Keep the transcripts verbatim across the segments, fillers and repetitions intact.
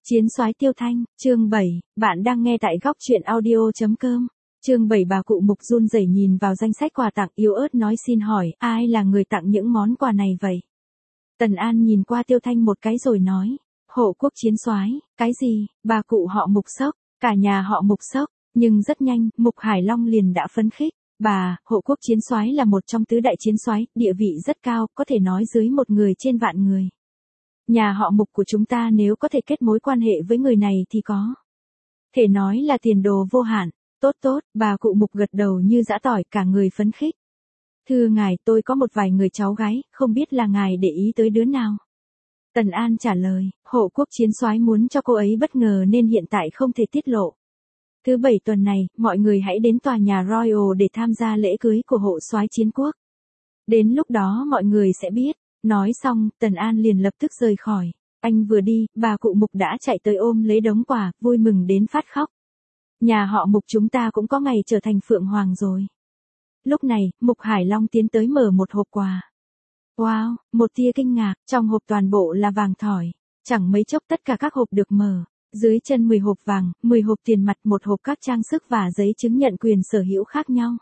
Chiến soái Tiêu Thanh, chương bảy, bạn đang nghe tại góc truyện audio chấm com. Chương bảy bà cụ Mục run rẩy nhìn vào danh sách quà tặng yếu ớt nói xin hỏi, ai là người tặng những món quà này vậy? Tần An nhìn qua Tiêu Thanh một cái rồi nói, hộ quốc chiến soái, cái gì, bà cụ họ Mục sốc, cả nhà họ Mục sốc, nhưng rất nhanh, Mục Hải Long liền đã phấn khích. Bà, hộ quốc chiến soái là một trong tứ đại chiến soái, địa vị rất cao, có thể nói dưới một người trên vạn người. Nhà họ Mục của chúng ta nếu có thể kết mối quan hệ với người này thì có thể nói là tiền đồ vô hạn. Tốt tốt, bà cụ Mục gật đầu như giã tỏi, cả người phấn khích. Thưa ngài, tôi có một vài người cháu gái, không biết là ngài để ý tới đứa nào? Tần An trả lời, hộ quốc chiến soái muốn cho cô ấy bất ngờ nên hiện tại không thể tiết lộ. Thứ bảy tuần này, mọi người hãy đến tòa nhà Royal để tham gia lễ cưới của hộ soái chiến quốc. Đến lúc đó mọi người sẽ biết. Nói xong, Tần An liền lập tức rời khỏi. Anh vừa đi, bà cụ Mục đã chạy tới ôm lấy đống quà, vui mừng đến phát khóc. Nhà họ Mục chúng ta cũng có ngày trở thành Phượng Hoàng rồi. Lúc này, Mục Hải Long tiến tới mở một hộp quà. Wow, một tia kinh ngạc, trong hộp toàn bộ là vàng thỏi. Chẳng mấy chốc tất cả các hộp được mở. Dưới chân mười hộp vàng, mười hộp tiền mặt, một hộp các trang sức và giấy chứng nhận quyền sở hữu khác nhau.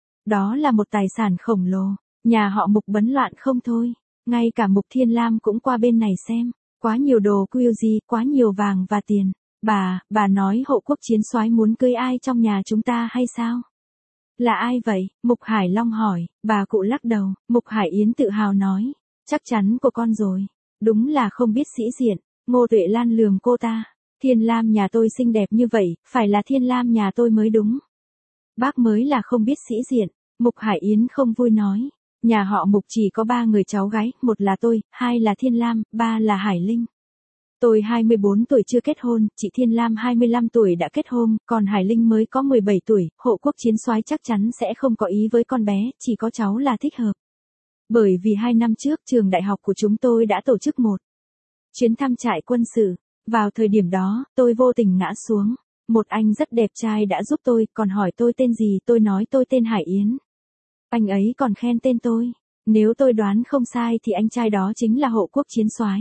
Đó là một tài sản khổng lồ. Nhà họ Mục bấn loạn không thôi. Ngay cả Mục Thiên Lam cũng qua bên này xem, quá nhiều đồ quyêu gì, quá nhiều vàng và tiền. Bà, bà nói hộ quốc chiến soái muốn cưới ai trong nhà chúng ta hay sao? Là ai vậy? Mục Hải Long hỏi, bà cụ lắc đầu, Mục Hải Yến tự hào nói, chắc chắn của con rồi. Đúng là không biết sĩ diện, Ngô Tuệ Lan lườm cô ta, Thiên Lam nhà tôi xinh đẹp như vậy, phải là Thiên Lam nhà tôi mới đúng. Bác mới là không biết sĩ diện, Mục Hải Yến không vui nói. Nhà họ Mục chỉ có ba người cháu gái, một là tôi, hai là Thiên Lam, ba là Hải Linh. Tôi hai mươi bốn tuổi chưa kết hôn, chị Thiên Lam hai mươi lăm tuổi đã kết hôn, còn Hải Linh mới có mười bảy tuổi, hộ quốc chiến soái chắc chắn sẽ không có ý với con bé, chỉ có cháu là thích hợp. Bởi vì hai năm trước trường đại học của chúng tôi đã tổ chức một chuyến thăm trại quân sự. Vào thời điểm đó, tôi vô tình ngã xuống. Một anh rất đẹp trai đã giúp tôi, còn hỏi tôi tên gì, tôi nói tôi tên Hải Yến. Anh ấy còn khen tên tôi. Nếu tôi đoán không sai thì anh trai đó chính là hộ quốc chiến soái.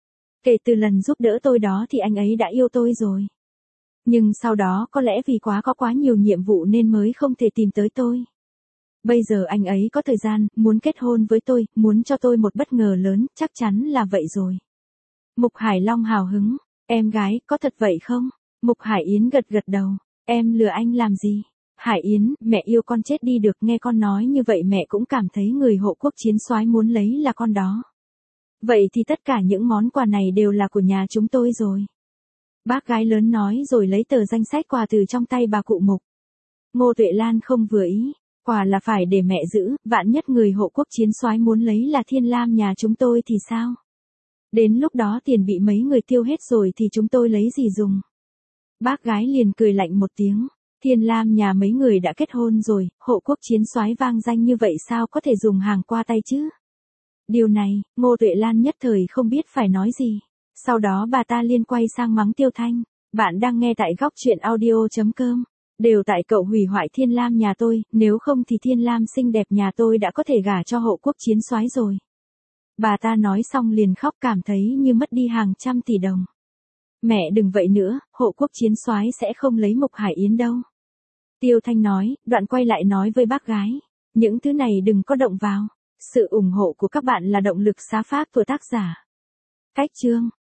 Kể từ lần giúp đỡ tôi đó thì anh ấy đã yêu tôi rồi. Nhưng sau đó có lẽ vì quá có quá nhiều nhiệm vụ nên mới không thể tìm tới tôi. Bây giờ anh ấy có thời gian, muốn kết hôn với tôi, muốn cho tôi một bất ngờ lớn, chắc chắn là vậy rồi. Mục Hải Long hào hứng, em gái, có thật vậy không? Mục Hải Yến gật gật đầu, em lừa anh làm gì? Hải Yến, mẹ yêu con chết đi được, nghe con nói như vậy mẹ cũng cảm thấy người hộ quốc chiến soái muốn lấy là con đó. Vậy thì tất cả những món quà này đều là của nhà chúng tôi rồi. Bác gái lớn nói rồi lấy tờ danh sách quà từ trong tay bà cụ Mục. Ngô Tuệ Lan không vừa ý, quà là phải để mẹ giữ, vạn nhất người hộ quốc chiến soái muốn lấy là Thiên Lam nhà chúng tôi thì sao? Đến lúc đó tiền bị mấy người tiêu hết rồi thì chúng tôi lấy gì dùng? Bác gái liền cười lạnh một tiếng. Thiên Lam nhà mấy người đã kết hôn rồi, hộ quốc chiến soái vang danh như vậy sao có thể dùng hàng qua tay chứ? Điều này, Ngô Tuệ Lan nhất thời không biết phải nói gì. Sau đó bà ta liên quay sang mắng Tiêu Thanh. Bạn đang nghe tại góc truyện audio chấm com. Đều tại cậu hủy hoại Thiên Lam nhà tôi, nếu không thì Thiên Lam xinh đẹp nhà tôi đã có thể gả cho hộ quốc chiến soái rồi. Bà ta nói xong liền khóc cảm thấy như mất đi hàng trăm tỷ đồng. Mẹ đừng vậy nữa, hộ quốc chiến soái sẽ không lấy Mục Hải Yến đâu. Tiêu Thanh nói, đoạn quay lại nói với bác gái. Những thứ này đừng có động vào. Sự ủng hộ của các bạn là động lực xá phác của tác giả. Cách chương.